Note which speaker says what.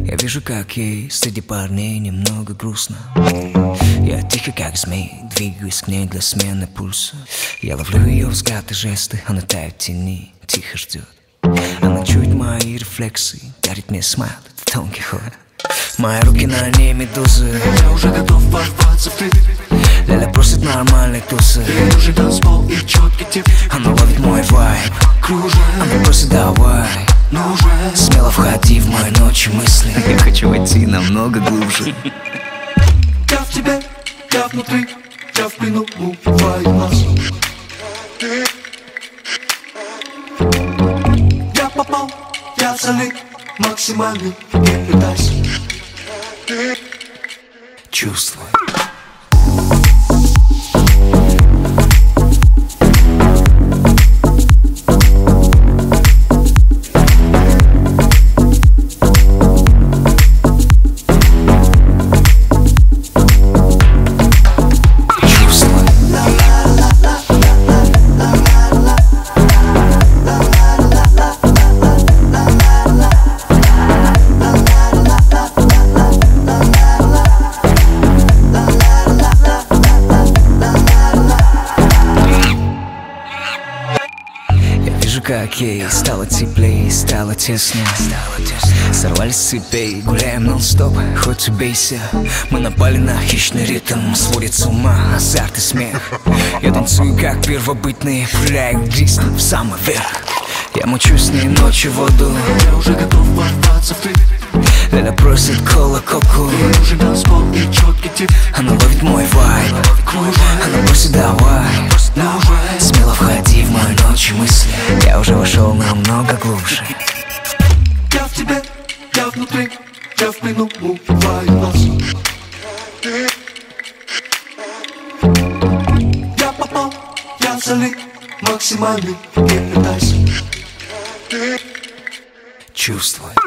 Speaker 1: Я вижу, как ей среди парней немного грустно. Я тихо, как змей, двигаюсь к ней для смены пульса. Я ловлю ее взгляд и жесты, она тает в тени, тихо ждет. Она чует мои рефлексы, дарит мне смайл, это Дон Кихот. Мои руки на ней медузы.
Speaker 2: Я уже готов ворваться в ты.
Speaker 1: Ляля просит нормальной тусы.
Speaker 2: Ей нужен танцпол и четкий тип.
Speaker 1: Она ловит мой вайб,
Speaker 2: Кружит,
Speaker 1: она просит давай.
Speaker 2: но уже
Speaker 1: Смело входи в мои ночи мысли. Я хочу войти намного глубже.
Speaker 2: я в тебе, я внутри, я в плену убиваю нас. Я попал, я залит, максимальный, не пытайся.
Speaker 1: Чувствуй. Как ей стало теплее, стало теснее. Сорвались с цепей, гуляем нон-стоп, хоть убейся. Мы напали на хищный ритм, сводит с ума азарт и смех. Я танцую как первобытные, пуляю диск в самый верх. Я мучусь с ней ночью в воду.
Speaker 2: Я уже готов ворваться в ты.
Speaker 1: Ляля просит кола-коку.
Speaker 2: Ей нужен танцпол и четкий тип.
Speaker 1: Она ловит мой вайб, она просит давай.
Speaker 2: Но уже
Speaker 1: Смело входи в мои ночи мысли. Я уже вошел намного глубже.
Speaker 2: я в тебе, я внутри, я в плену убиваю нас. Я попал, я залит, максимальный, не пытайся.
Speaker 1: Чувствуй.